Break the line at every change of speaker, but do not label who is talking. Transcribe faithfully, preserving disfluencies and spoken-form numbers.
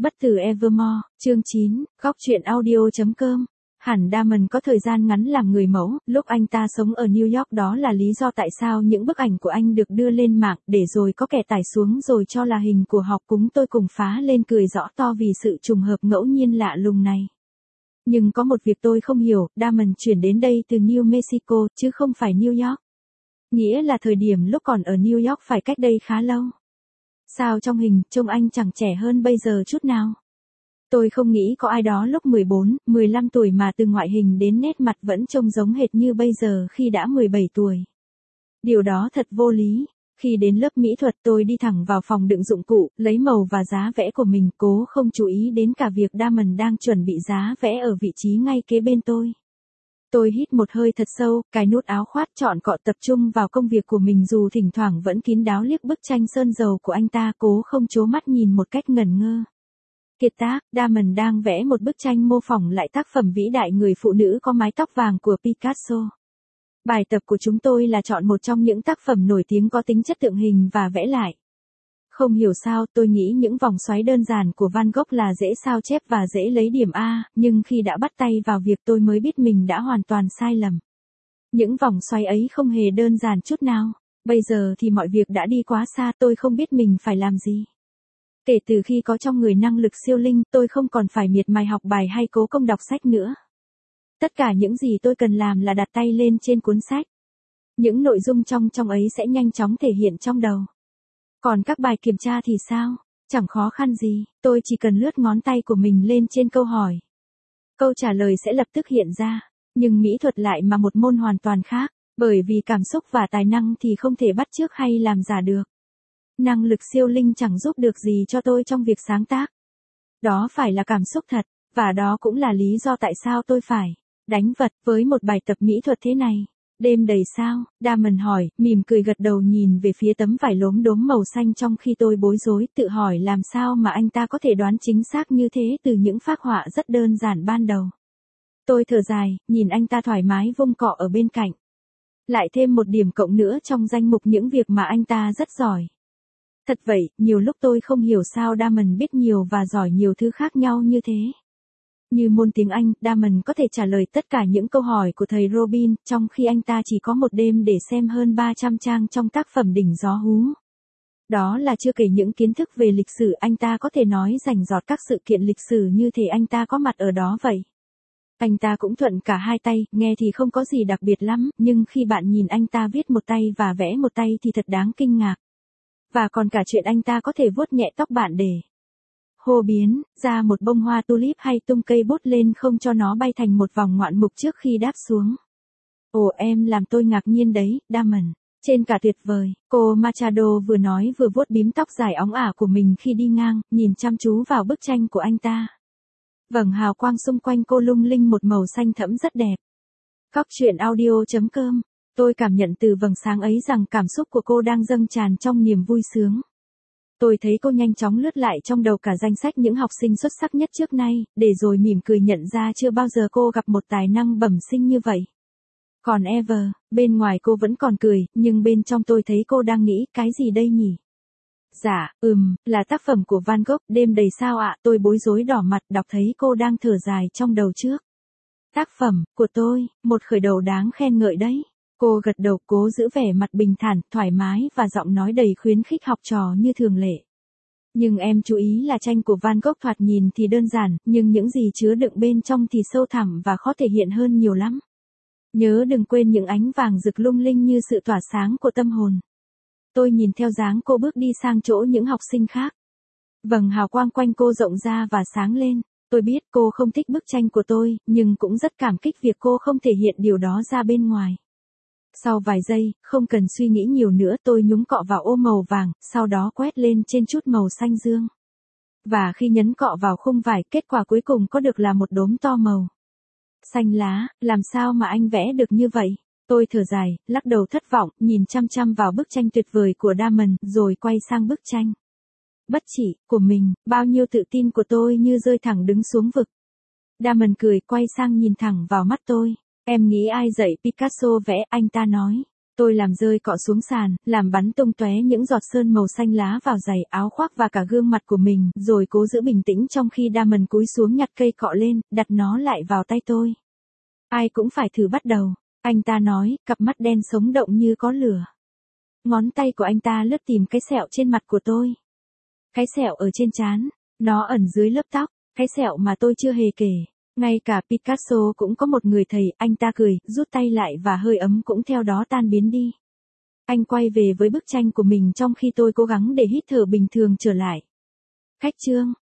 Bất tử Evermore, chương chín, góc truyện audio.com. Hẳn Damon có thời gian ngắn làm người mẫu, lúc anh ta sống ở New York đó là lý do tại sao những bức ảnh của anh được đưa lên mạng, để rồi có kẻ tải xuống rồi cho là hình của học cúng. Tôi cùng phá lên cười rõ to vì sự trùng hợp ngẫu nhiên lạ lùng này. Nhưng có một việc tôi không hiểu, Damon chuyển đến đây từ New Mexico, chứ không phải New York. Nghĩa là thời điểm lúc còn ở New York phải cách đây khá lâu. Sao trong hình, trông anh chẳng trẻ hơn bây giờ chút nào. Tôi không nghĩ có ai đó lúc mười bốn, mười lăm tuổi mà từ ngoại hình đến nét mặt vẫn trông giống hệt như bây giờ khi đã mười bảy tuổi. Điều đó thật vô lý. Khi đến lớp mỹ thuật tôi đi thẳng vào phòng đựng dụng cụ, lấy màu và giá vẽ của mình, cố không chú ý đến cả việc Damon đang chuẩn bị giá vẽ ở vị trí ngay kế bên tôi. Tôi hít một hơi thật sâu, cài nút áo khoác trọn cọ tập trung vào công việc của mình dù thỉnh thoảng vẫn kín đáo liếc bức tranh sơn dầu của anh ta, cố không chố mắt nhìn một cách ngẩn ngơ. Kiệt tác, Damon đang vẽ một bức tranh mô phỏng lại tác phẩm vĩ đại Người phụ nữ có mái tóc vàng của Picasso. Bài tập của chúng tôi là chọn một trong những tác phẩm nổi tiếng có tính chất tượng hình và vẽ lại. Không hiểu sao, tôi nghĩ những vòng xoáy đơn giản của Van Gogh là dễ sao chép và dễ lấy điểm A, nhưng khi đã bắt tay vào việc tôi mới biết mình đã hoàn toàn sai lầm. Những vòng xoáy ấy không hề đơn giản chút nào. Bây giờ thì mọi việc đã đi quá xa, tôi không biết mình phải làm gì. Kể từ khi có trong người năng lực siêu linh, tôi không còn phải miệt mài học bài hay cố công đọc sách nữa. Tất cả những gì tôi cần làm là đặt tay lên trên cuốn sách. Những nội dung trong trong ấy sẽ nhanh chóng thể hiện trong đầu. Còn các bài kiểm tra thì sao? Chẳng khó khăn gì, tôi chỉ cần lướt ngón tay của mình lên trên câu hỏi. Câu trả lời sẽ lập tức hiện ra. Nhưng mỹ thuật lại là một môn hoàn toàn khác, bởi vì cảm xúc và tài năng thì không thể bắt chước hay làm giả được. Năng lực siêu linh chẳng giúp được gì cho tôi trong việc sáng tác. Đó phải là cảm xúc thật, và đó cũng là lý do tại sao tôi phải đánh vật với một bài tập mỹ thuật thế này. Đêm đầy sao? Damon hỏi, mỉm cười gật đầu nhìn về phía tấm vải lốm đốm màu xanh trong khi tôi bối rối, tự hỏi làm sao mà anh ta có thể đoán chính xác như thế từ những phác họa rất đơn giản ban đầu. Tôi thở dài, nhìn anh ta thoải mái vung cọ ở bên cạnh. Lại thêm một điểm cộng nữa trong danh mục những việc mà anh ta rất giỏi. Thật vậy, nhiều lúc tôi không hiểu sao Damon biết nhiều và giỏi nhiều thứ khác nhau như thế. Như môn tiếng Anh, Damon có thể trả lời tất cả những câu hỏi của thầy Robin, trong khi anh ta chỉ có một đêm để xem hơn ba trăm trang trong tác phẩm Đỉnh Gió Hú. Đó là chưa kể những kiến thức về lịch sử, anh ta có thể nói rành rọt các sự kiện lịch sử như thể anh ta có mặt ở đó vậy. Anh ta cũng thuận cả hai tay, nghe thì không có gì đặc biệt lắm, nhưng khi bạn nhìn anh ta viết một tay và vẽ một tay thì thật đáng kinh ngạc. Và còn cả chuyện anh ta có thể vuốt nhẹ tóc bạn để hô biến ra một bông hoa tulip hay tung cây bút lên không cho nó bay thành một vòng ngoạn mục trước khi đáp xuống. Ồ, em làm tôi ngạc nhiên đấy, Damon. Trên cả tuyệt vời, cô Machado vừa nói vừa vuốt bím tóc dài óng ả của mình khi đi ngang, nhìn chăm chú vào bức tranh của anh ta. Vầng hào quang xung quanh cô lung linh một màu xanh thẫm rất đẹp. Góc truyện audio.com. Tôi cảm nhận từ vầng sáng ấy rằng cảm xúc của cô đang dâng tràn trong niềm vui sướng. Tôi thấy cô nhanh chóng lướt lại trong đầu cả danh sách những học sinh xuất sắc nhất trước nay, để rồi mỉm cười nhận ra chưa bao giờ cô gặp một tài năng bẩm sinh như vậy. Còn Ever, bên ngoài cô vẫn còn cười, nhưng bên trong tôi thấy cô đang nghĩ, cái gì đây nhỉ? Dạ, ừm, là tác phẩm của Van Gogh, Đêm đầy sao ạ, tôi bối rối đỏ mặt đọc thấy cô đang thở dài trong đầu trước. Tác phẩm, của tôi, một khởi đầu đáng khen ngợi đấy. Cô gật đầu, cố giữ vẻ mặt bình thản, thoải mái và giọng nói đầy khuyến khích học trò như thường lệ. Nhưng em chú ý là tranh của Van Gogh thoạt nhìn thì đơn giản, nhưng những gì chứa đựng bên trong thì sâu thẳm và khó thể hiện hơn nhiều lắm. Nhớ đừng quên những ánh vàng rực lung linh như sự tỏa sáng của tâm hồn. Tôi nhìn theo dáng cô bước đi sang chỗ những học sinh khác. Vầng hào quang quanh cô rộng ra và sáng lên. Tôi biết cô không thích bức tranh của tôi, nhưng cũng rất cảm kích việc cô không thể hiện điều đó ra bên ngoài. Sau vài giây, không cần suy nghĩ nhiều nữa, tôi nhúng cọ vào ô màu vàng, sau đó quét lên trên chút màu xanh dương. Và khi nhấn cọ vào khung vải, kết quả cuối cùng có được là một đốm to màu xanh lá. Làm sao mà anh vẽ được như vậy? Tôi thở dài, lắc đầu thất vọng, nhìn chăm chăm vào bức tranh tuyệt vời của Damon, rồi quay sang bức tranh bất chỉ của mình. Bao nhiêu tự tin của tôi như rơi thẳng đứng xuống vực. Damon cười, quay sang nhìn thẳng vào mắt tôi. Em nghĩ ai dạy Picasso vẽ? Anh ta nói. Tôi làm rơi cọ xuống sàn, làm bắn tung tóe những giọt sơn màu xanh lá vào giày, áo khoác và cả gương mặt của mình, rồi cố giữ bình tĩnh trong khi Damon cúi xuống nhặt cây cọ lên, đặt nó lại vào tay tôi. Ai cũng phải thử bắt đầu, anh ta nói, cặp mắt đen sống động như có lửa. Ngón tay của anh ta lướt tìm cái sẹo trên mặt của tôi. Cái sẹo ở trên trán, nó ẩn dưới lớp tóc, cái sẹo mà tôi chưa hề kể. Ngay cả Picasso cũng có một người thầy, anh ta cười, rút tay lại và hơi ấm cũng theo đó tan biến đi. Anh quay về với bức tranh của mình trong khi tôi cố gắng để hít thở bình thường trở lại. Khách trương